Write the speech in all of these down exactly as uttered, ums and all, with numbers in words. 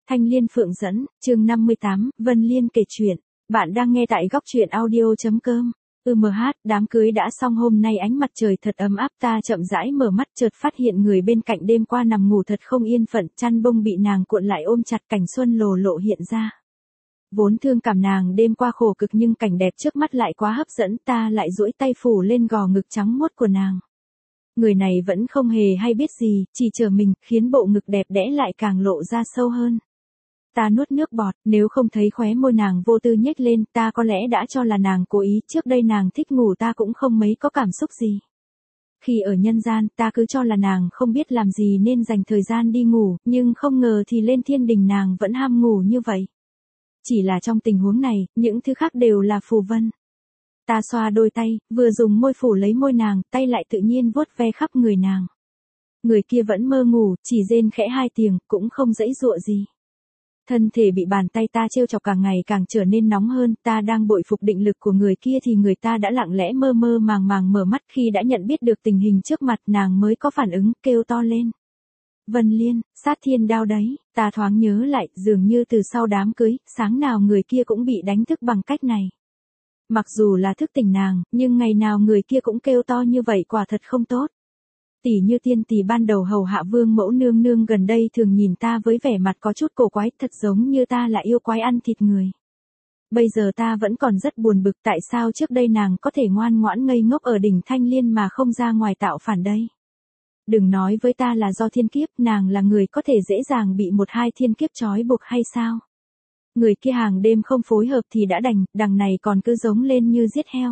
Thanh Liên Phượng dẫn, chương năm mươi tám, Vân Liên kể chuyện. Bạn đang nghe tại góc truyện audio chấm com. Ừ mh, đám cưới đã xong hôm nay ánh mặt trời thật ấm áp, ta chậm rãi mở mắt chợt phát hiện người bên cạnh đêm qua nằm ngủ thật không yên phận, chăn bông bị nàng cuộn lại ôm chặt, cảnh xuân lồ lộ hiện ra. Vốn thương cảm nàng đêm qua khổ cực nhưng cảnh đẹp trước mắt lại quá hấp dẫn, ta lại duỗi tay phủ lên gò ngực trắng muốt của nàng. Người này vẫn không hề hay biết gì, chỉ chờ mình, khiến bộ ngực đẹp đẽ lại càng lộ ra sâu hơn. Ta nuốt nước bọt, nếu không thấy khóe môi nàng vô tư nhếch lên, ta có lẽ đã cho là nàng cố ý, trước đây nàng thích ngủ ta cũng không mấy có cảm xúc gì. Khi ở nhân gian, ta cứ cho là nàng không biết làm gì nên dành thời gian đi ngủ, nhưng không ngờ thì lên thiên đình nàng vẫn ham ngủ như vậy. Chỉ là trong tình huống này, những thứ khác đều là phù vân. Ta xoa đôi tay, vừa dùng môi phủ lấy môi nàng, tay lại tự nhiên vuốt ve khắp người nàng. Người kia vẫn mơ ngủ, chỉ rên khẽ hai tiếng, cũng không dãy dụa gì. Thân thể bị bàn tay ta trêu chọc càng ngày càng trở nên nóng hơn, ta đang bội phục định lực của người kia thì người ta đã lặng lẽ mơ mơ màng màng mở mắt, khi đã nhận biết được tình hình trước mặt nàng mới có phản ứng, kêu to lên. Vân Liên, sát thiên đao đấy, ta thoáng nhớ lại, dường như từ sau đám cưới, sáng nào người kia cũng bị đánh thức bằng cách này. Mặc dù là thức tỉnh nàng, nhưng ngày nào người kia cũng kêu to như vậy quả thật không tốt. Tỷ như tiên tỷ ban đầu hầu hạ vương mẫu nương nương gần đây thường nhìn ta với vẻ mặt có chút cổ quái, thật giống như ta là yêu quái ăn thịt người. Bây giờ ta vẫn còn rất buồn bực tại sao trước đây nàng có thể ngoan ngoãn ngây ngốc ở đỉnh Thanh Liên mà không ra ngoài tạo phản đây. Đừng nói với ta là do thiên kiếp, nàng là người có thể dễ dàng bị một hai thiên kiếp trói buộc hay sao? Người kia hàng đêm không phối hợp thì đã đành, đằng này còn cứ giống lên như giết heo.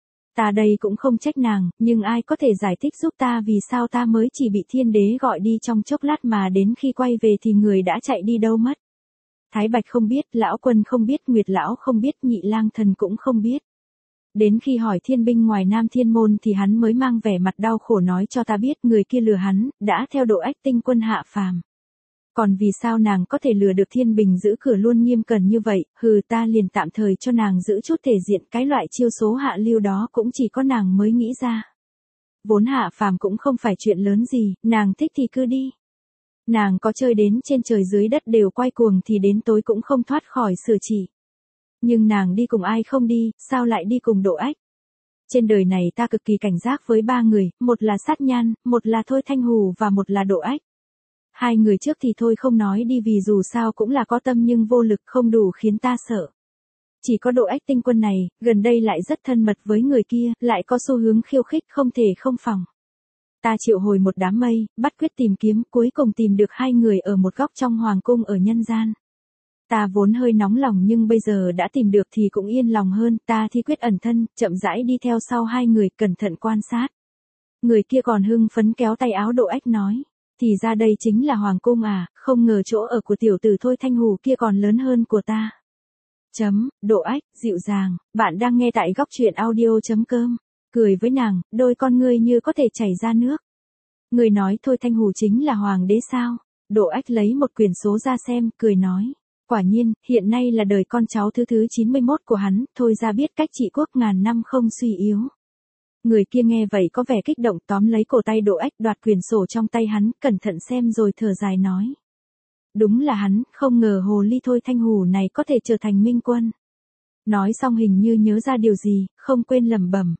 Ta đây cũng không trách nàng, nhưng ai có thể giải thích giúp ta vì sao ta mới chỉ bị thiên đế gọi đi trong chốc lát mà đến khi quay về thì người đã chạy đi đâu mất. Thái Bạch không biết, Lão Quân không biết, Nguyệt Lão không biết, Nhị Lang Thần cũng không biết. Đến khi hỏi thiên binh ngoài Nam Thiên Môn thì hắn mới mang vẻ mặt đau khổ nói cho ta biết người kia lừa hắn, đã theo Độ Ách Tinh Quân hạ phàm. Còn vì sao nàng có thể lừa được Thiên Bình giữ cửa luôn nghiêm cẩn như vậy, hừ ta liền tạm thời cho nàng giữ chút thể diện, cái loại chiêu số hạ lưu đó cũng chỉ có nàng mới nghĩ ra. Vốn hạ phàm cũng không phải chuyện lớn gì, nàng thích thì cứ đi. Nàng có chơi đến trên trời dưới đất đều quay cuồng thì đến tối cũng không thoát khỏi sửa chỉ. Nhưng nàng đi cùng ai không đi, sao lại đi cùng Độ Ách? Trên đời này ta cực kỳ cảnh giác với ba người, một là Sát Nhan, một là Thôi Thanh Hù và một là Độ Ách. Hai người trước thì thôi không nói đi vì dù sao cũng là có tâm nhưng vô lực không đủ khiến ta sợ. Chỉ có Độ Ách Tinh Quân này, gần đây lại rất thân mật với người kia, lại có xu hướng khiêu khích không thể không phòng. Ta triệu hồi một đám mây, bắt quyết tìm kiếm, cuối cùng tìm được hai người ở một góc trong hoàng cung ở nhân gian. Ta vốn hơi nóng lòng nhưng bây giờ đã tìm được thì cũng yên lòng hơn, ta thi quyết ẩn thân, chậm rãi đi theo sau hai người, cẩn thận quan sát. Người kia còn hưng phấn kéo tay áo Độ Ách nói. Thì ra đây chính là hoàng cung à, không ngờ chỗ ở của tiểu tử Thôi Thanh Hù kia còn lớn hơn của ta. Chấm, Độ Ách, dịu dàng, bạn đang nghe tại góc truyện audio chấm com. Cười với nàng, đôi con ngươi như có thể chảy ra nước. Người nói Thôi Thanh Hù chính là hoàng đế sao? Độ Ách lấy một quyển số ra xem, cười nói. Quả nhiên, hiện nay là đời con cháu thứ thứ chín mươi mốt của hắn, thôi ra biết cách trị quốc ngàn năm không suy yếu. Người kia nghe vậy có vẻ kích động tóm lấy cổ tay Độ Ách đoạt quyển sổ trong tay hắn, cẩn thận xem rồi thở dài nói. Đúng là hắn, không ngờ hồ ly Thôi Thanh Hù này có thể trở thành minh quân. Nói xong hình như nhớ ra điều gì, không quên lẩm bẩm.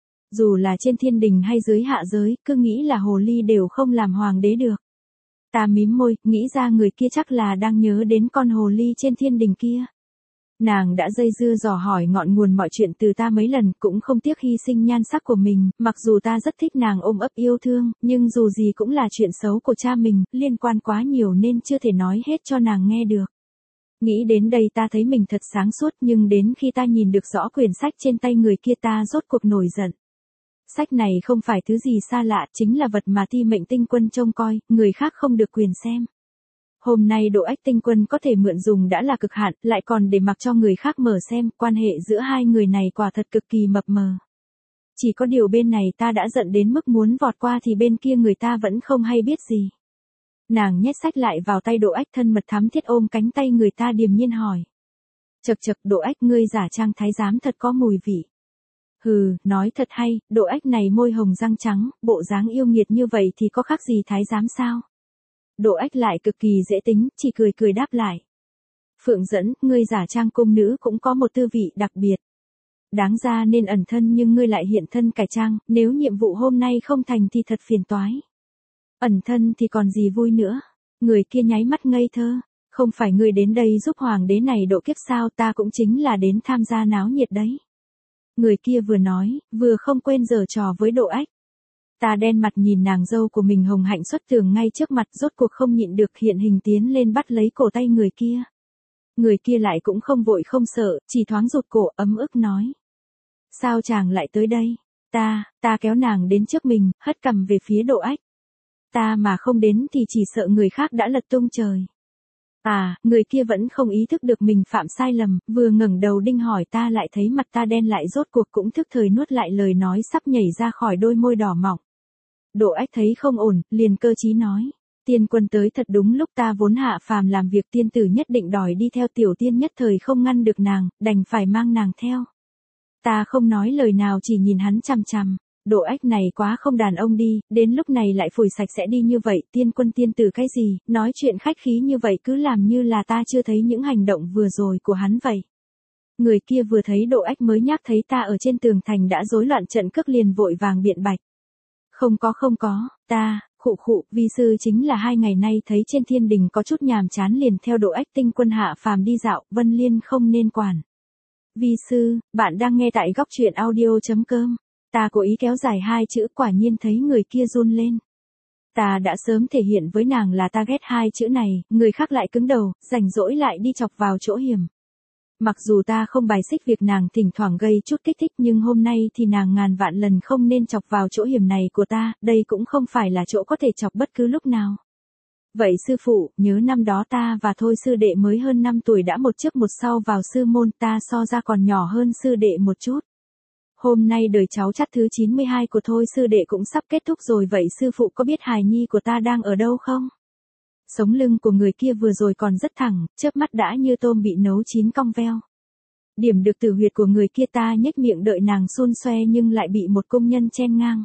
Dù là trên thiên đình hay dưới hạ giới, cứ nghĩ là hồ ly đều không làm hoàng đế được. Ta mím môi, nghĩ ra người kia chắc là đang nhớ đến con hồ ly trên thiên đình kia. Nàng đã dây dưa dò hỏi ngọn nguồn mọi chuyện từ ta mấy lần, cũng không tiếc hy sinh nhan sắc của mình, mặc dù ta rất thích nàng ôm ấp yêu thương, nhưng dù gì cũng là chuyện xấu của cha mình, liên quan quá nhiều nên chưa thể nói hết cho nàng nghe được. Nghĩ đến đây ta thấy mình thật sáng suốt, nhưng đến khi ta nhìn được rõ quyển sách trên tay người kia ta rốt cuộc nổi giận. Sách này không phải thứ gì xa lạ, chính là vật mà Ti Mệnh Tinh Quân trông coi, người khác không được quyền xem. Hôm nay Độ Ách Tinh Quân có thể mượn dùng đã là cực hạn, lại còn để mặc cho người khác mở xem, quan hệ giữa hai người này quả thật cực kỳ mập mờ. Chỉ có điều bên này ta đã giận đến mức muốn vọt qua thì bên kia người ta vẫn không hay biết gì. Nàng nhét sách lại vào tay Độ Ách, thân mật thắm thiết ôm cánh tay người ta điềm nhiên hỏi. Chậc chậc, Độ Ách ngươi giả trang thái giám thật có mùi vị. Hừ, nói thật hay, Độ Ách này môi hồng răng trắng, bộ dáng yêu nghiệt như vậy thì có khác gì thái giám sao? Độ Ách lại cực kỳ dễ tính, chỉ cười cười đáp lại. Phượng Dẫn, ngươi giả trang cung nữ cũng có một tư vị đặc biệt. Đáng ra nên ẩn thân nhưng ngươi lại hiện thân cải trang, nếu nhiệm vụ hôm nay không thành thì thật phiền toái. Ẩn thân thì còn gì vui nữa. Người kia nháy mắt ngây thơ. Không phải ngươi đến đây giúp hoàng đế này độ kiếp sao, ta cũng chính là đến tham gia náo nhiệt đấy. Người kia vừa nói, vừa không quên giở trò với Độ Ách. Ta đen mặt nhìn nàng dâu của mình hồng hạnh xuất tường ngay trước mặt, rốt cuộc không nhịn được hiện hình tiến lên bắt lấy cổ tay người kia. Người kia lại cũng không vội không sợ, chỉ thoáng rụt cổ ấm ức nói. Sao chàng lại tới đây? Ta, ta kéo nàng đến trước mình, hất cằm về phía Độ Ách. Ta mà không đến thì chỉ sợ người khác đã lật tung trời. À, người kia vẫn không ý thức được mình phạm sai lầm, vừa ngẩng đầu đinh hỏi ta lại thấy mặt ta đen lại, rốt cuộc cũng thức thời nuốt lại lời nói sắp nhảy ra khỏi đôi môi đỏ mọng. Độ Ách thấy không ổn, liền cơ trí nói. Tiên quân tới thật đúng lúc, ta vốn hạ phàm làm việc tiên tử nhất định đòi đi theo tiểu tiên, nhất thời không ngăn được nàng, đành phải mang nàng theo. Ta không nói lời nào, chỉ nhìn hắn chằm chằm. Độ Ách này quá không đàn ông đi, đến lúc này lại phủi sạch sẽ đi như vậy, tiên quân tiên tử cái gì, nói chuyện khách khí như vậy cứ làm như là ta chưa thấy những hành động vừa rồi của hắn vậy. Người kia vừa thấy Độ Ách mới nhắc thấy ta ở trên tường thành đã rối loạn trận cước liền vội vàng biện bạch. Không có không có, ta, khụ khụ, vi sư chính là hai ngày nay thấy trên thiên đình có chút nhàm chán liền theo Độ Ách tinh quân hạ phàm đi dạo, Vân Liên không nên quản. Vi sư, bạn đang nghe tại góc truyện audio chấm com. Ta cố ý kéo dài hai chữ, quả nhiên thấy người kia run lên. Ta đã sớm thể hiện với nàng là ta ghét hai chữ này, người khác lại cứng đầu, rảnh rỗi lại đi chọc vào chỗ hiểm. Mặc dù ta không bài xích việc nàng thỉnh thoảng gây chút kích thích, nhưng hôm nay thì nàng ngàn vạn lần không nên chọc vào chỗ hiểm này của ta, đây cũng không phải là chỗ có thể chọc bất cứ lúc nào. Vậy sư phụ, nhớ năm đó ta và Thôi sư đệ mới hơn năm tuổi đã một trước một sau vào sư môn, ta so ra còn nhỏ hơn sư đệ một chút. Hôm nay đời cháu chắt thứ chín mươi hai của Thôi sư đệ cũng sắp kết thúc rồi, vậy sư phụ có biết hài nhi của ta đang ở đâu không? Sống lưng của người kia vừa rồi còn rất thẳng, chớp mắt đã như tôm bị nấu chín cong veo. Điểm được tử huyệt của người kia, ta nhếch miệng đợi nàng xun xoe nhưng lại bị một công nhân chen ngang.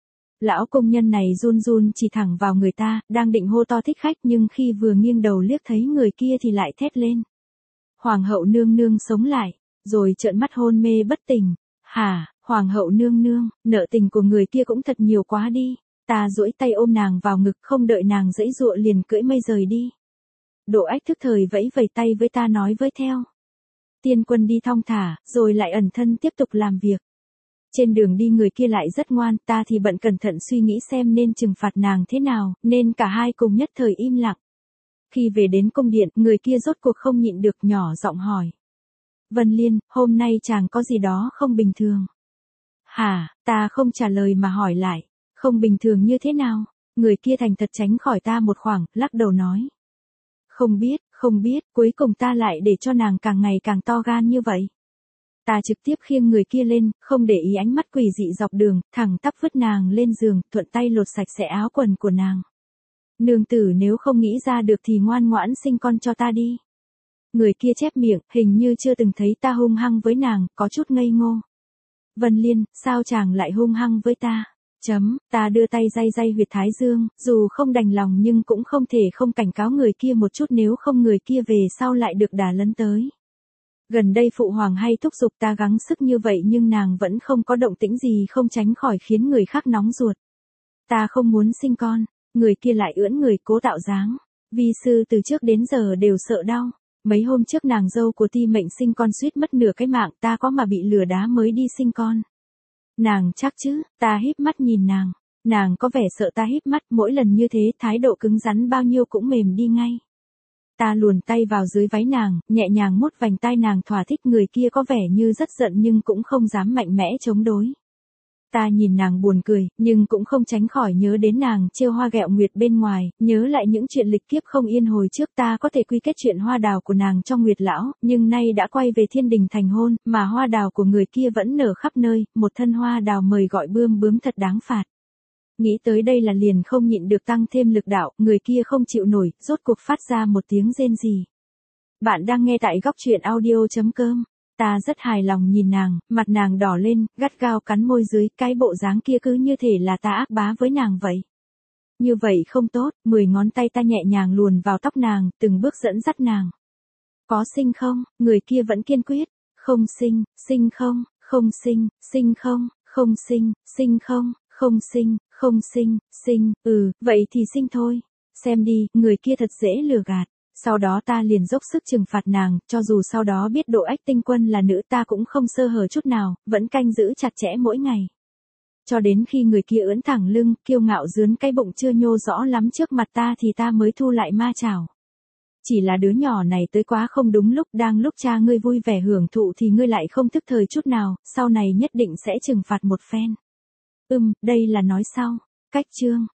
Lão công nhân này run run chỉ thẳng vào người ta, đang định hô to thích khách nhưng khi vừa nghiêng đầu liếc thấy người kia thì lại thét lên. Hoàng hậu nương nương sống lại, rồi trợn mắt hôn mê bất tỉnh. Hả, hoàng hậu nương nương, nợ tình của người kia cũng thật nhiều quá đi. Ta duỗi tay ôm nàng vào ngực, không đợi nàng giãy giụa liền cưỡi mây rời đi. Độ Ách thức thời vẫy vẫy tay với ta nói với theo. Tiên quân đi thong thả, rồi lại ẩn thân tiếp tục làm việc. Trên đường đi người kia lại rất ngoan, ta thì bận cẩn thận suy nghĩ xem nên trừng phạt nàng thế nào, nên cả hai cùng nhất thời im lặng. Khi về đến cung điện, người kia rốt cuộc không nhịn được nhỏ giọng hỏi. Vân Liên, hôm nay chàng có gì đó không bình thường? Hả, ta không trả lời mà hỏi lại. Không bình thường như thế nào? Người kia thành thật tránh khỏi ta một khoảng, lắc đầu nói. Không biết, không biết, cuối cùng ta lại để cho nàng càng ngày càng to gan như vậy. Ta trực tiếp khiêng người kia lên, không để ý ánh mắt quỷ dị dọc đường, thẳng tắp vứt nàng lên giường, thuận tay lột sạch sẽ áo quần của nàng. Nương tử nếu không nghĩ ra được thì ngoan ngoãn sinh con cho ta đi. Người kia chép miệng, hình như chưa từng thấy ta hung hăng với nàng, có chút ngây ngô. Vân Liên, sao chàng lại hung hăng với ta? Chấm, ta đưa tay day day huyệt thái dương, dù không đành lòng nhưng cũng không thể không cảnh cáo người kia một chút, nếu không người kia về sau lại được đả lấn tới. Gần đây phụ hoàng hay thúc giục ta gắng sức như vậy nhưng nàng vẫn không có động tĩnh gì, không tránh khỏi khiến người khác nóng ruột. Ta không muốn sinh con, người kia lại ưỡn người cố tạo dáng. Vi sư từ trước đến giờ đều sợ đau. Mấy hôm trước nàng dâu của Ti Mệnh sinh con suýt mất nửa cái mạng, ta có mà bị lừa đá mới đi sinh con. Nàng chắc chứ, ta híp mắt nhìn nàng. Nàng có vẻ sợ ta híp mắt, mỗi lần như thế thái độ cứng rắn bao nhiêu cũng mềm đi ngay. Ta luồn tay vào dưới váy nàng, nhẹ nhàng mốt vành tai nàng thỏa thích. Người kia có vẻ như rất giận nhưng cũng không dám mạnh mẽ chống đối. Ta nhìn nàng buồn cười, nhưng cũng không tránh khỏi nhớ đến nàng trêu hoa ghẹo nguyệt bên ngoài, nhớ lại những chuyện lịch kiếp không yên hồi trước. Ta có thể quy kết chuyện hoa đào của nàng cho Nguyệt lão, nhưng nay đã quay về thiên đình thành hôn, mà hoa đào của người kia vẫn nở khắp nơi, một thân hoa đào mời gọi bươm bướm thật đáng phạt. Nghĩ tới đây là liền không nhịn được tăng thêm lực đạo, người kia không chịu nổi, rốt cuộc phát ra một tiếng rên rỉ. Bạn đang nghe tại góc truyện audio chấm com. Ta rất hài lòng nhìn nàng, mặt nàng đỏ lên, gắt gao cắn môi dưới, cái bộ dáng kia cứ như thể là ta ác bá với nàng vậy. Như vậy không tốt, mười ngón tay ta nhẹ nhàng luồn vào tóc nàng, từng bước dẫn dắt nàng. Có sinh không? Người kia vẫn kiên quyết. Không sinh, sinh không, không sinh, sinh không, không sinh, sinh không, không sinh, không sinh, sinh, ừ, vậy thì sinh thôi. Xem đi, người kia thật dễ lừa gạt. Sau đó ta liền dốc sức trừng phạt nàng, cho dù sau đó biết Độ Ách Tinh Quân là nữ ta cũng không sơ hở chút nào, vẫn canh giữ chặt chẽ mỗi ngày. Cho đến khi người kia ưỡn thẳng lưng, kiêu ngạo dướn cái bụng chưa nhô rõ lắm trước mặt ta thì ta mới thu lại ma chảo. Chỉ là đứa nhỏ này tới quá không đúng lúc, đang lúc cha ngươi vui vẻ hưởng thụ thì ngươi lại không thức thời chút nào, sau này nhất định sẽ trừng phạt một phen. Ừm, đây là nói sau. Cách chương.